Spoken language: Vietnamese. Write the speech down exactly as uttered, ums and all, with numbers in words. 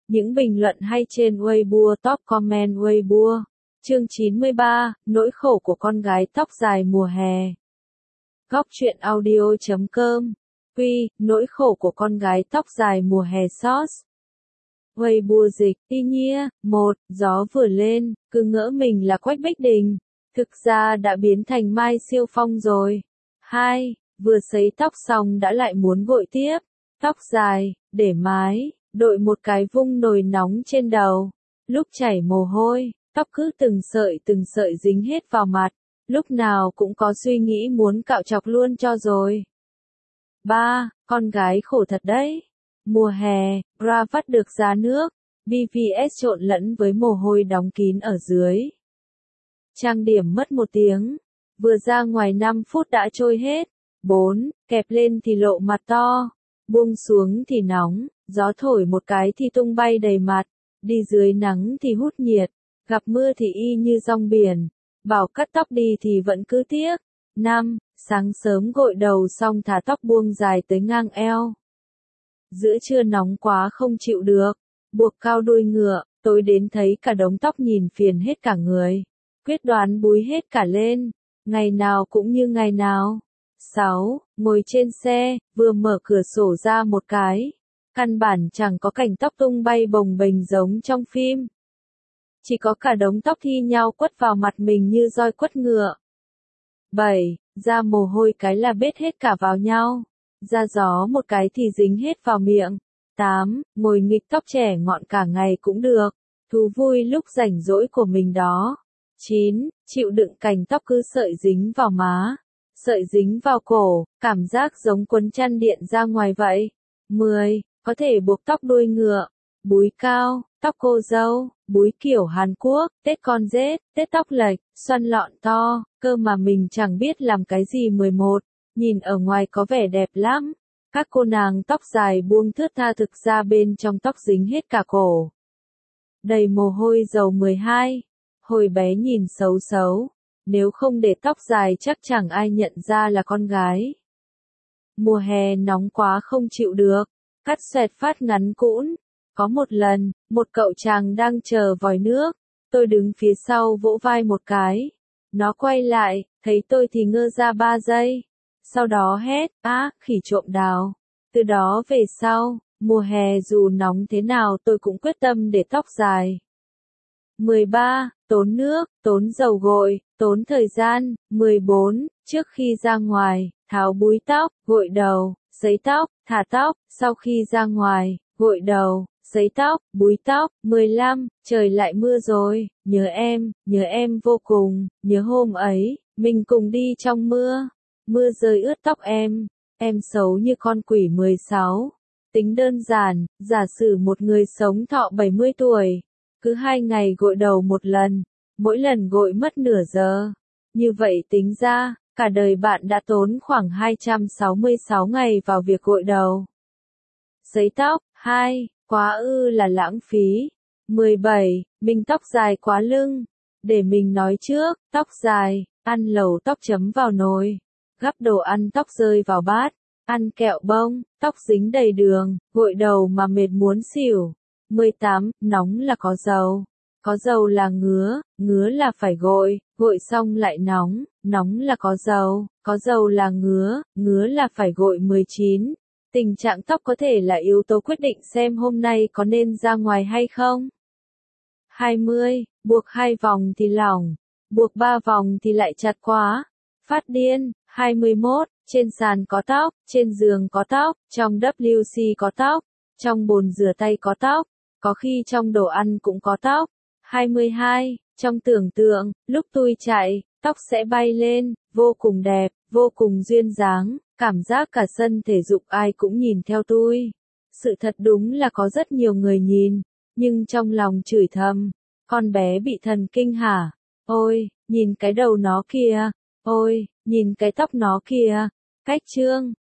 Những bình luận hay trên Weibo, top comment Weibo. Chương chín mươi ba, nỗi khổ của con gái tóc dài mùa hè. Góc truyện audio chấm com. Quy, nỗi khổ của con gái tóc dài mùa hè source. Weibo dịch, y nhia, một, gió vừa lên, cứ ngỡ mình là Quách Bích Đình. Thực ra đã biến thành Mai Siêu Phong rồi. Hai, vừa sấy tóc xong đã lại muốn gội tiếp. Tóc dài, để mái, đội một cái vung nồi nóng trên đầu. Lúc chảy mồ hôi, tóc cứ từng sợi từng sợi dính hết vào mặt. Lúc nào cũng có suy nghĩ muốn cạo chọc luôn cho rồi. Ba, con gái khổ thật đấy. Mùa hè, bra vắt được ra nước, bê vê ét trộn lẫn với mồ hôi đóng kín ở dưới. Trang điểm mất một tiếng, vừa ra ngoài năm phút đã trôi hết. Bốn, kẹp lên thì lộ mặt to, buông xuống thì nóng, gió thổi một cái thì tung bay đầy mặt, đi dưới nắng thì hút nhiệt, gặp mưa thì y như rong biển, bảo cắt tóc đi thì vẫn cứ tiếc. Năm, sáng sớm gội đầu xong thả tóc buông dài tới ngang eo. Giữa trưa nóng quá không chịu được, buộc cao đuôi ngựa, tối đến thấy cả đống tóc nhìn phiền hết cả người. Quyết đoán búi hết cả lên, ngày nào cũng như ngày nào. Sáu, ngồi trên xe, vừa mở cửa sổ ra một cái. Căn bản chẳng có cảnh tóc tung bay bồng bềnh giống trong phim. Chỉ có cả đống tóc thi nhau quất vào mặt mình như roi quất ngựa. Bảy, ra mồ hôi cái là bết hết cả vào nhau. Ra gió một cái thì dính hết vào miệng. Tám, ngồi nghịch tóc trẻ ngọn cả ngày cũng được. Thú vui lúc rảnh rỗi của mình đó. Chín, chịu đựng cảnh tóc cứ sợi dính vào má, sợi dính vào cổ, cảm giác giống quấn chăn điện ra ngoài vậy. Mười, có thể buộc tóc đuôi ngựa, búi cao, tóc cô dâu, búi kiểu Hàn Quốc, tết con rết, tết tóc lệch, xoăn lọn to, cơ mà mình chẳng biết làm cái gì. Mười một, nhìn ở ngoài có vẻ đẹp lắm. Các cô nàng tóc dài buông thướt tha thực ra bên trong tóc dính hết cả cổ. Đầy mồ hôi dầu. Mười hai, hồi bé nhìn xấu xấu, nếu không để tóc dài chắc chẳng ai nhận ra là con gái. Mùa hè nóng quá không chịu được, cắt xoẹt phát ngắn cũn. Có một lần, một cậu chàng đang chờ vòi nước, tôi đứng phía sau vỗ vai một cái. Nó quay lại, thấy tôi thì ngơ ra ba giây. Sau đó hét, á, khỉ trộm đào. Từ đó về sau, mùa hè dù nóng thế nào tôi cũng quyết tâm để tóc dài. Mười ba, tốn nước, tốn dầu gội, tốn thời gian. Mười bốn, trước khi ra ngoài, tháo búi tóc, gội đầu, sấy tóc, thả tóc, sau khi ra ngoài, gội đầu, sấy tóc, búi tóc. Mười lăm, trời lại mưa rồi, nhớ em, nhớ em vô cùng, nhớ hôm ấy, mình cùng đi trong mưa, mưa rơi ướt tóc em, em xấu như con quỷ. Mười sáu, tính đơn giản, giả sử một người sống thọ bảy mươi tuổi, cứ hai ngày gội đầu một lần, mỗi lần gội mất nửa giờ. Như vậy tính ra, cả đời bạn đã tốn khoảng hai trăm sáu mươi sáu ngày vào việc gội đầu. Sấy tóc. Hai, quá ư là lãng phí. Mười bảy, mình tóc dài quá lưng. Để mình nói trước, tóc dài, ăn lẩu tóc chấm vào nồi, gắp đồ ăn tóc rơi vào bát, ăn kẹo bông, tóc dính đầy đường, gội đầu mà mệt muốn xỉu. Mười tám, nóng là có dầu, có dầu là ngứa, ngứa là phải gội, gội xong lại nóng, nóng là có dầu, có dầu là ngứa, ngứa là phải gội. Mười chín, tình trạng tóc có thể là yếu tố quyết định xem hôm nay có nên ra ngoài hay không. Hai mươi, buộc hai vòng thì lỏng, buộc ba vòng thì lại chặt quá, phát điên. Hai mươi mốt, trên sàn có tóc, trên giường có tóc, trong vê kép xê có tóc, trong bồn rửa tay có tóc, có khi trong đồ ăn cũng có tóc. Hai mươi hai, trong tưởng tượng, lúc tôi chạy, tóc sẽ bay lên, vô cùng đẹp, vô cùng duyên dáng, cảm giác cả sân thể dục ai cũng nhìn theo tôi. Sự thật đúng là có rất nhiều người nhìn, nhưng trong lòng chửi thầm, con bé bị thần kinh hả? Ôi, nhìn cái đầu nó kìa, ôi, nhìn cái tóc nó kìa. Cách chương,